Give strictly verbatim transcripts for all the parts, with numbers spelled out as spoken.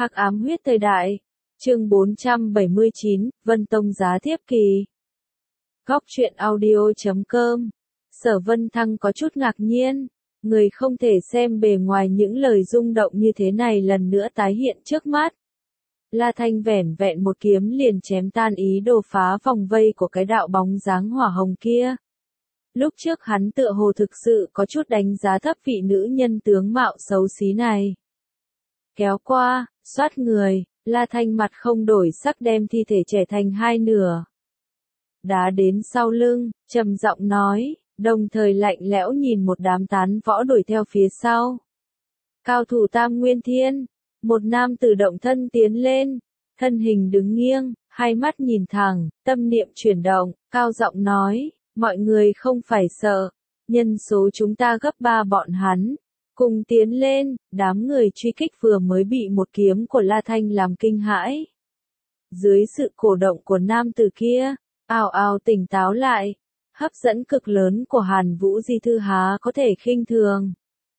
Hắc ám huyết thời đại. Chương bốn trăm bảy mươi chín, Vân Tông giá thiếp kỳ. Góc truyện audio chấm com. Sở Vân Thăng có chút ngạc nhiên, người không thể xem bề ngoài những lời rung động như thế này lần nữa tái hiện trước mắt. La Thanh vẻn vẹn một kiếm liền chém tan ý đồ phá vòng vây của cái đạo bóng dáng hỏa hồng kia. Lúc trước hắn tựa hồ thực sự có chút đánh giá thấp vị nữ nhân tướng mạo xấu xí này. Kéo qua, xoát người, La Thanh mặt không đổi sắc đem thi thể trẻ thành hai nửa. Đá đến sau lưng, trầm giọng nói, đồng thời lạnh lẽo nhìn một đám tán võ đuổi theo phía sau. Cao thủ Tam Nguyên Thiên, một nam tử động thân tiến lên, thân hình đứng nghiêng, hai mắt nhìn thẳng, tâm niệm chuyển động, cao giọng nói, mọi người không phải sợ, nhân số chúng ta gấp ba bọn hắn. Cùng tiến lên, đám người truy kích vừa mới bị một kiếm của La Thanh làm kinh hãi. Dưới sự cổ động của nam tử kia, ào ào tỉnh táo lại, hấp dẫn cực lớn của Hàn Vũ Di Thư há có thể khinh thường.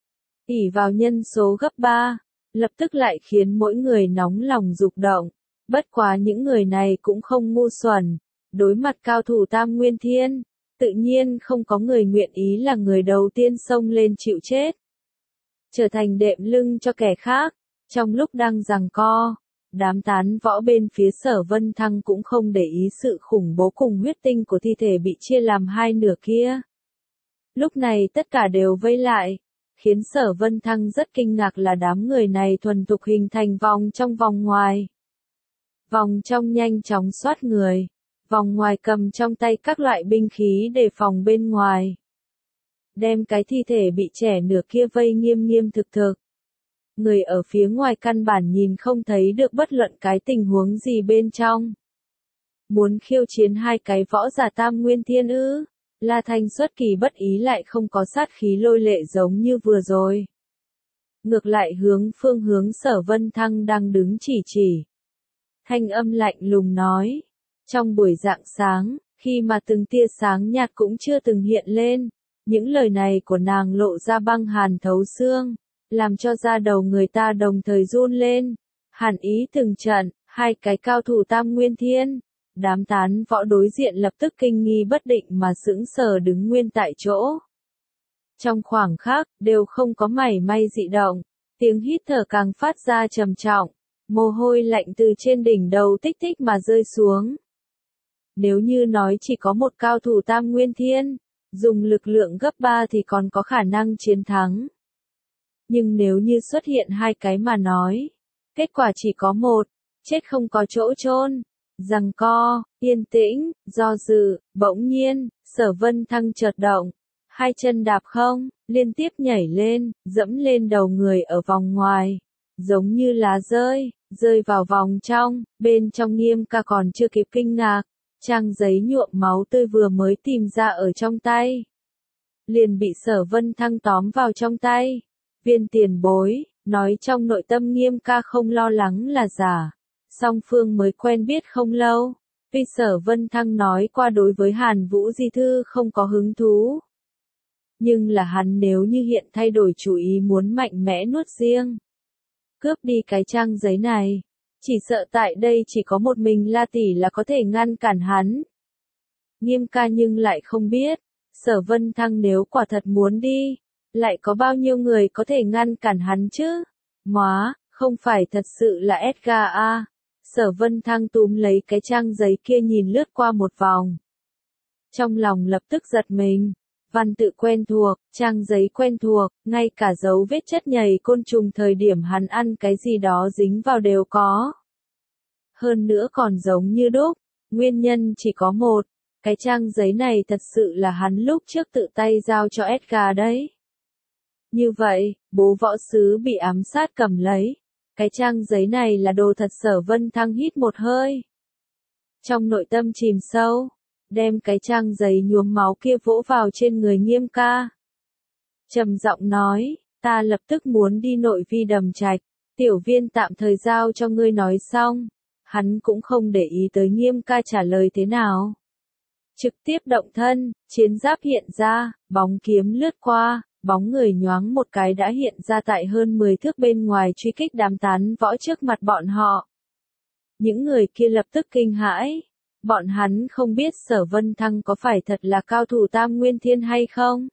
ỷ vào nhân số gấp ba, lập tức lại khiến mỗi người nóng lòng dục động, bất quá những người này cũng không ngu xuẩn, đối mặt cao thủ Tam Nguyên Thiên, tự nhiên không có người nguyện ý là người đầu tiên xông lên chịu chết. Trở thành đệm lưng cho kẻ khác, trong lúc đang giằng co, đám tán võ bên phía Sở Vân Thăng cũng không để ý sự khủng bố cùng huyết tinh của thi thể bị chia làm hai nửa kia. Lúc này tất cả đều vây lại, khiến Sở Vân Thăng rất kinh ngạc là đám người này thuần thục hình thành vòng trong vòng ngoài. Vòng trong nhanh chóng xoát người, vòng ngoài cầm trong tay các loại binh khí để phòng bên ngoài. Đem cái thi thể bị chẻ nửa kia vây nghiêm nghiêm thực thực. Người ở phía ngoài căn bản nhìn không thấy được bất luận cái tình huống gì bên trong. Muốn khiêu chiến hai cái võ giả Tam Nguyên Thiên ư? La Thanh xuất kỳ bất ý lại không có sát khí lôi lệ giống như vừa rồi. Ngược lại hướng phương hướng Sở Vân Thăng đang đứng chỉ chỉ. Thanh âm lạnh lùng nói. Trong buổi rạng sáng, khi mà từng tia sáng nhạt cũng chưa từng hiện lên, những lời này của nàng lộ ra băng hàn thấu xương, làm cho da đầu người ta đồng thời run lên. Hàn ý từng trận, hai cái cao thủ Tam Nguyên Thiên, đám tán võ đối diện lập tức kinh nghi bất định mà sững sờ đứng nguyên tại chỗ. Trong khoảng khắc, đều không có mảy may dị động, tiếng hít thở càng phát ra trầm trọng, mồ hôi lạnh từ trên đỉnh đầu tích tích mà rơi xuống. Nếu như nói chỉ có một cao thủ Tam Nguyên Thiên, dùng lực lượng gấp ba thì còn có khả năng chiến thắng. Nhưng nếu như xuất hiện hai cái mà nói, kết quả chỉ có một, chết không có chỗ chôn. Giằng co, yên tĩnh, do dự, bỗng nhiên, Sở Vân Thăng chợt động, hai chân đạp không, liên tiếp nhảy lên, dẫm lên đầu người ở vòng ngoài, giống như lá rơi, rơi vào vòng trong, bên trong Nghiêm Ca còn chưa kịp kinh ngạc. Trang giấy nhuộm máu tươi vừa mới tìm ra ở trong tay, liền bị Sở Vân Thăng tóm vào trong tay. Viên tiền bối, nói trong nội tâm Nghiêm Ca không lo lắng là giả. Song phương mới quen biết không lâu, vì Sở Vân Thăng nói qua đối với Hàn Vũ Di Thư không có hứng thú. Nhưng là hắn nếu như hiện thay đổi chủ ý muốn mạnh mẽ nuốt riêng, cướp đi cái trang giấy này, chỉ sợ tại đây chỉ có một mình La Tỷ là có thể ngăn cản hắn. Nghiêm Ca nhưng lại không biết, Sở Vân Thăng nếu quả thật muốn đi, lại có bao nhiêu người có thể ngăn cản hắn chứ? Móa, không phải thật sự là Edgar à? Sở Vân Thăng túm lấy cái trang giấy kia nhìn lướt qua một vòng. Trong lòng lập tức giật mình. Văn tự quen thuộc, trang giấy quen thuộc, ngay cả dấu vết chất nhầy côn trùng thời điểm hắn ăn cái gì đó dính vào đều có. Hơn nữa còn giống như đúc, nguyên nhân chỉ có một, cái trang giấy này thật sự là hắn lúc trước tự tay giao cho Edgar đấy. Như vậy, bố võ sứ bị ám sát cầm lấy, cái trang giấy này là đồ thật. Sở Vân Thăng hít một hơi. Trong nội tâm chìm sâu, đem cái trang giấy nhuốm máu kia vỗ vào trên người Nghiêm Ca. Trầm giọng nói, ta lập tức muốn đi nội vi Đầm Trạch, tiểu viên tạm thời giao cho ngươi. Nói xong, hắn cũng không để ý tới Nghiêm Ca trả lời thế nào. Trực tiếp động thân, chiến giáp hiện ra, bóng kiếm lướt qua, bóng người nhoáng một cái đã hiện ra tại hơn mười thước bên ngoài truy kích đám tán võ trước mặt bọn họ. Những người kia lập tức kinh hãi. Bọn hắn không biết Sở Vân Thăng có phải thật là cao thủ Tam Nguyên Thiên hay không.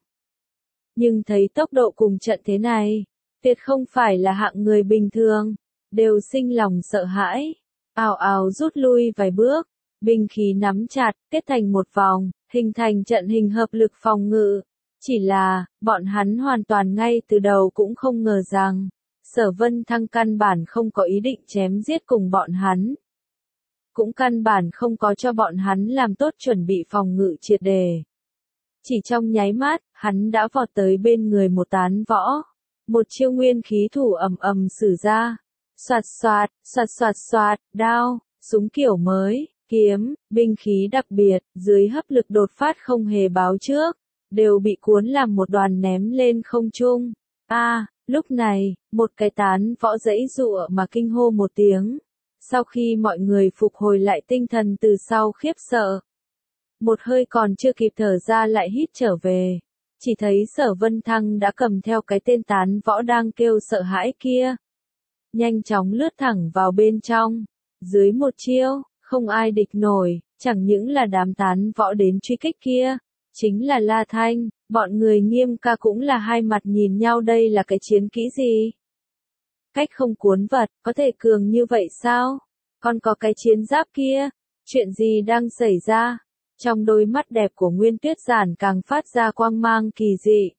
Nhưng thấy tốc độ cùng trận thế này, tuyệt không phải là hạng người bình thường, đều sinh lòng sợ hãi, ào ào rút lui vài bước, binh khí nắm chặt, kết thành một vòng, hình thành trận hình hợp lực phòng ngự. Chỉ là, bọn hắn hoàn toàn ngay từ đầu cũng không ngờ rằng, Sở Vân Thăng căn bản không có ý định chém giết cùng bọn hắn. Cũng căn bản không có cho bọn hắn làm tốt chuẩn bị phòng ngự triệt đề. Chỉ trong nháy mắt, hắn đã vọt tới bên người một tán võ. Một chiêu nguyên khí thủ ầm ầm sử ra. Soạt soạt, soạt soạt soạt, đao, súng kiểu mới, kiếm, binh khí đặc biệt, dưới hấp lực đột phát không hề báo trước, đều bị cuốn làm một đoàn ném lên không trung. A, à, lúc này, một cái tán võ giãy giụa mà kinh hô một tiếng. Sau khi mọi người phục hồi lại tinh thần từ sau khiếp sợ, một hơi còn chưa kịp thở ra lại hít trở về, chỉ thấy Sở Vân Thăng đã cầm theo cái tên tán võ đang kêu sợ hãi kia. Nhanh chóng lướt thẳng vào bên trong, dưới một chiêu, không ai địch nổi, chẳng những là đám tán võ đến truy kích kia, chính là La Thanh, bọn người Nghiêm Ca cũng là hai mặt nhìn nhau đây là cái chiến kỹ gì? Cách không cuốn vật, có thể cường như vậy sao? Còn có cái chiến giáp kia, chuyện gì đang xảy ra? Trong đôi mắt đẹp của Nguyên Tuyết Giản càng phát ra quang mang kỳ dị.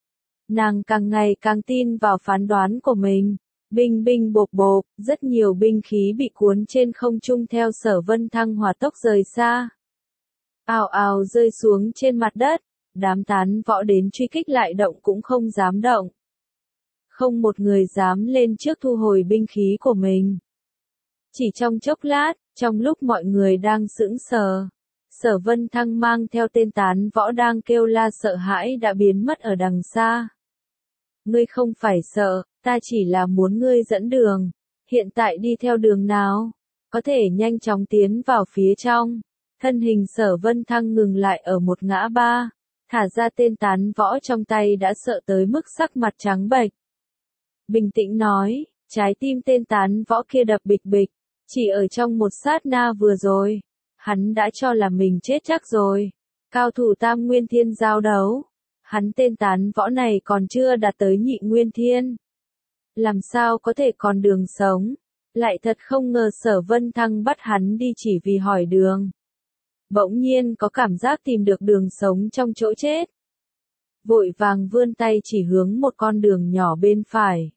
Nàng càng ngày càng tin vào phán đoán của mình. Binh binh bộp bộp, rất nhiều binh khí bị cuốn trên không trung theo Sở Vân Thăng hỏa tốc rời xa. Ào ào rơi xuống trên mặt đất, đám tán võ đến truy kích lại động cũng không dám động. Không một người dám lên trước thu hồi binh khí của mình. Chỉ trong chốc lát, trong lúc mọi người đang sững sờ, Sở Vân Thăng mang theo tên tán võ đang kêu la sợ hãi đã biến mất ở đằng xa. Ngươi không phải sợ, ta chỉ là muốn ngươi dẫn đường. Hiện tại đi theo đường nào? Có thể nhanh chóng tiến vào phía trong. Thân hình Sở Vân Thăng ngừng lại ở một ngã ba. Thả ra tên tán võ trong tay đã sợ tới mức sắc mặt trắng bệch. Bình tĩnh nói, trái tim tên tán võ kia đập bịch bịch. Chỉ ở trong một sát na vừa rồi, hắn đã cho là mình chết chắc rồi. Cao thủ Tam Nguyên Thiên giao đấu. Hắn tên tán võ này còn chưa đạt tới nhị Nguyên Thiên. Làm sao có thể còn đường sống? Lại thật không ngờ Sở Vân Thăng bắt hắn đi chỉ vì hỏi đường. Bỗng nhiên có cảm giác tìm được đường sống trong chỗ chết. Vội vàng vươn tay chỉ hướng một con đường nhỏ bên phải.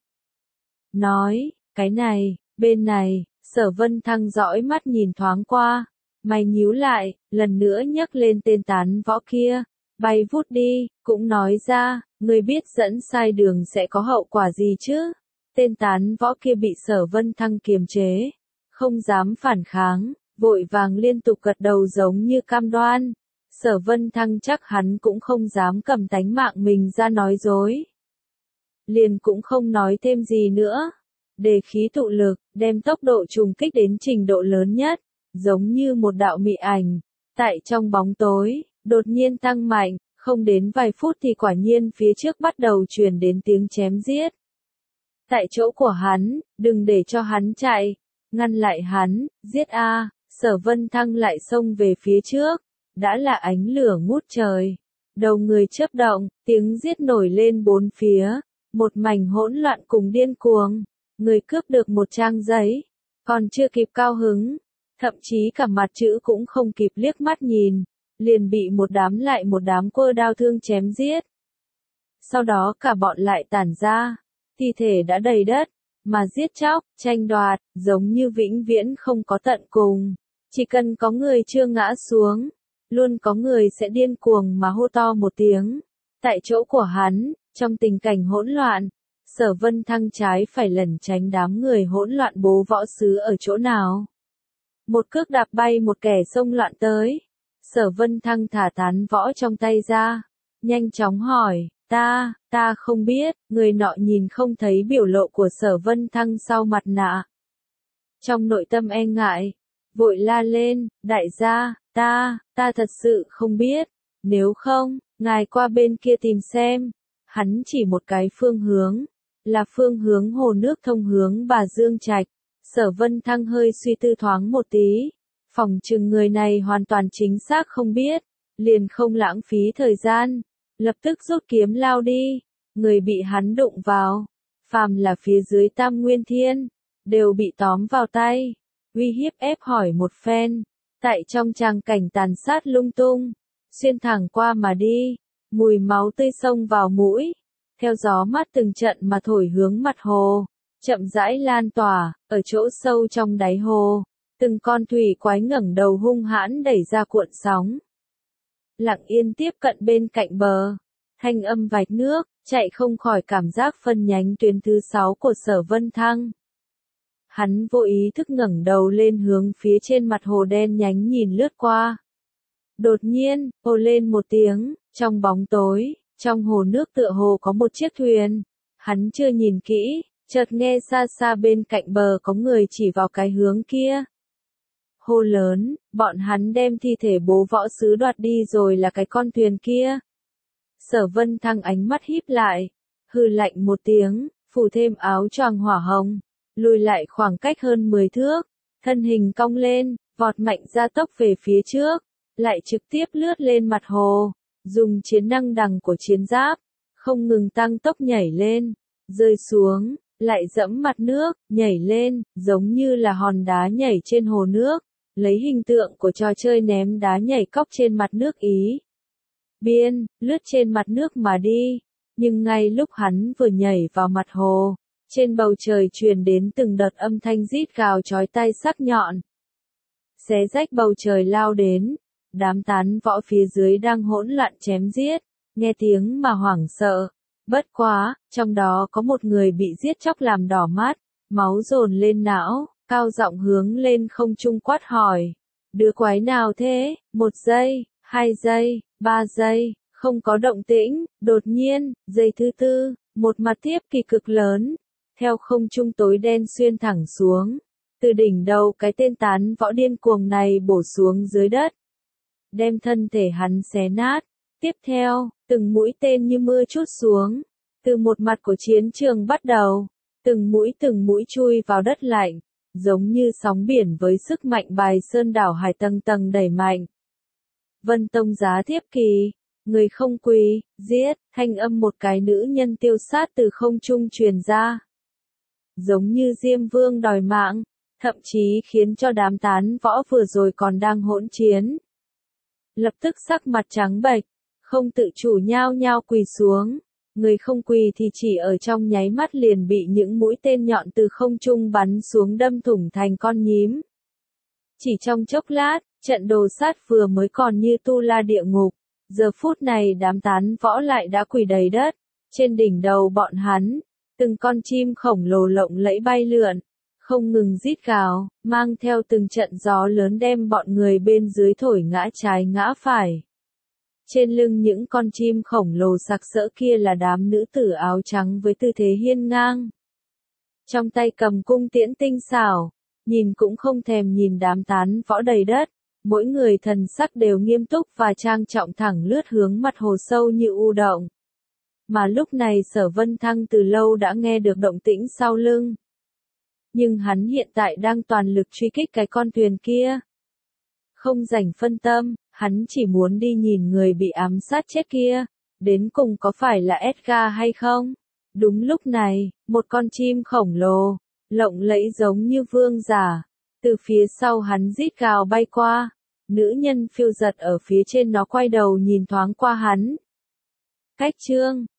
Nói, cái này, bên này, Sở Vân Thăng dõi mắt nhìn thoáng qua. Mày nhíu lại, lần nữa nhấc lên tên tán võ kia. Bay vút đi, cũng nói ra, người biết dẫn sai đường sẽ có hậu quả gì chứ? Tên tán võ kia bị Sở Vân Thăng kiềm chế, không dám phản kháng, vội vàng liên tục gật đầu giống như cam đoan. Sở Vân Thăng chắc hắn cũng không dám cầm tánh mạng mình ra nói dối. Liền cũng không nói thêm gì nữa. Để khí tụ lực, đem tốc độ trùng kích đến trình độ lớn nhất, giống như một đạo mị ảnh, tại trong bóng tối, đột nhiên tăng mạnh, không đến vài phút thì quả nhiên phía trước bắt đầu truyền đến tiếng chém giết. Tại chỗ của hắn, đừng để cho hắn chạy, ngăn lại hắn, giết a, Sở Vân Thăng lại xông về phía trước, đã là ánh lửa ngút trời. Đầu người chớp động, tiếng giết nổi lên bốn phía, một mảnh hỗn loạn cùng điên cuồng. Người cướp được một trang giấy, còn chưa kịp cao hứng, thậm chí cả mặt chữ cũng không kịp liếc mắt nhìn, liền bị một đám lại một đám quơ đao thương chém giết. Sau đó cả bọn lại tản ra, thi thể đã đầy đất, mà giết chóc, tranh đoạt, giống như vĩnh viễn không có tận cùng. Chỉ cần có người chưa ngã xuống, luôn có người sẽ điên cuồng mà hô to một tiếng. Tại chỗ của hắn, trong tình cảnh hỗn loạn, Sở Vân Thăng trái phải lẩn tránh đám người hỗn loạn bố võ sứ ở chỗ nào. Một cước đạp bay một kẻ xông loạn tới. Sở Vân Thăng thả tán võ trong tay ra. Nhanh chóng hỏi, ta, ta không biết, người nọ nhìn không thấy biểu lộ của Sở Vân Thăng sau mặt nạ. Trong nội tâm e ngại, vội la lên, đại gia, ta, ta thật sự không biết, nếu không, ngài qua bên kia tìm xem. Hắn chỉ một cái phương hướng, là phương hướng hồ nước thông hướng Bà Dương Trạch. Sở Vân Thăng hơi suy tư thoáng một tí, phòng chừng người này hoàn toàn chính xác không biết, liền không lãng phí thời gian, lập tức rút kiếm lao đi. Người bị hắn đụng vào, phàm là phía dưới Tam Nguyên Thiên, đều bị tóm vào tay, uy hiếp ép hỏi một phen, tại trong tràng cảnh tàn sát lung tung, xuyên thẳng qua mà đi, mùi máu tươi xông vào mũi, theo gió mát từng trận mà thổi hướng mặt hồ, chậm rãi lan tỏa, ở chỗ sâu trong đáy hồ, từng con thủy quái ngẩng đầu hung hãn đẩy ra cuộn sóng. Lặng yên tiếp cận bên cạnh bờ, thanh âm vạch nước, chạy không khỏi cảm giác phân nhánh tuyến thứ sáu của Sở Vân Thăng. Hắn vô ý thức ngẩng đầu lên hướng phía trên mặt hồ đen nhánh nhìn lướt qua. Đột nhiên, ồ lên một tiếng, trong bóng tối, trong hồ nước tựa hồ có một chiếc thuyền. Hắn chưa nhìn kỹ, chợt nghe xa xa bên cạnh bờ có người chỉ vào cái hướng kia. Hô lớn, bọn hắn đem thi thể bố võ sứ đoạt đi rồi là cái con thuyền kia. Sở Vân Thăng ánh mắt híp lại, hừ lạnh một tiếng, phủ thêm áo choàng hỏa hồng, lùi lại khoảng cách hơn mười thước, thân hình cong lên, vọt mạnh ra tốc về phía trước, lại trực tiếp lướt lên mặt hồ, dùng chiến năng đằng của chiến giáp, không ngừng tăng tốc nhảy lên, rơi xuống, lại dẫm mặt nước, nhảy lên, giống như là hòn đá nhảy trên hồ nước, lấy hình tượng của trò chơi ném đá nhảy cóc trên mặt nước Ý. Biên, lướt trên mặt nước mà đi, nhưng ngay lúc hắn vừa nhảy vào mặt hồ, trên bầu trời truyền đến từng đợt âm thanh rít gào chói tai sắc nhọn. Xé rách bầu trời lao đến, đám tán võ phía dưới đang hỗn loạn chém giết, nghe tiếng mà hoảng sợ. Bất quá, trong đó có một người bị giết chóc làm đỏ mắt, máu dồn lên não, cao giọng hướng lên không trung quát hỏi. Đứa quái nào thế? Một giây, hai giây, ba giây, không có động tĩnh, đột nhiên, giây thứ tư, một mặt tiếp kỳ cực lớn, theo không trung tối đen xuyên thẳng xuống, từ đỉnh đầu cái tên tán võ điên cuồng này bổ xuống dưới đất, đem thân thể hắn xé nát. Tiếp theo, từng mũi tên như mưa trút xuống, từ một mặt của chiến trường bắt đầu, từng mũi từng mũi chui vào đất lạnh, giống như sóng biển với sức mạnh bài sơn đảo hải tầng tầng đẩy mạnh. Vân Tông Giá Thiếp Kỳ, người không quỳ, giết, thanh âm một cái nữ nhân tiêu sát từ không trung truyền ra. Giống như Diêm Vương đòi mạng, thậm chí khiến cho đám tán võ vừa rồi còn đang hỗn chiến. Lập tức sắc mặt trắng bệch, không tự chủ nhao nhao quỳ xuống, người không quỳ thì chỉ ở trong nháy mắt liền bị những mũi tên nhọn từ không trung bắn xuống đâm thủng thành con nhím. Chỉ trong chốc lát, trận đồ sát vừa mới còn như tu la địa ngục, giờ phút này đám tán võ lại đã quỳ đầy đất, trên đỉnh đầu bọn hắn, từng con chim khổng lồ lộng lẫy bay lượn, không ngừng rít gào, mang theo từng trận gió lớn đem bọn người bên dưới thổi ngã trái ngã phải. Trên lưng những con chim khổng lồ sặc sỡ kia là đám nữ tử áo trắng với tư thế hiên ngang. Trong tay cầm cung tiễn tinh xảo, nhìn cũng không thèm nhìn đám tán võ đầy đất, mỗi người thần sắc đều nghiêm túc và trang trọng thẳng lướt hướng mặt hồ sâu như u động. Mà lúc này Sở Vân Thăng từ lâu đã nghe được động tĩnh sau lưng. Nhưng hắn hiện tại đang toàn lực truy kích cái con thuyền kia. Không rảnh phân tâm, hắn chỉ muốn đi nhìn người bị ám sát chết kia, đến cùng có phải là Edgar hay không? Đúng lúc này, một con chim khổng lồ, lộng lẫy giống như vương giả, từ phía sau hắn rít gào bay qua, nữ nhân phiêu giật ở phía trên nó quay đầu nhìn thoáng qua hắn. Cách chương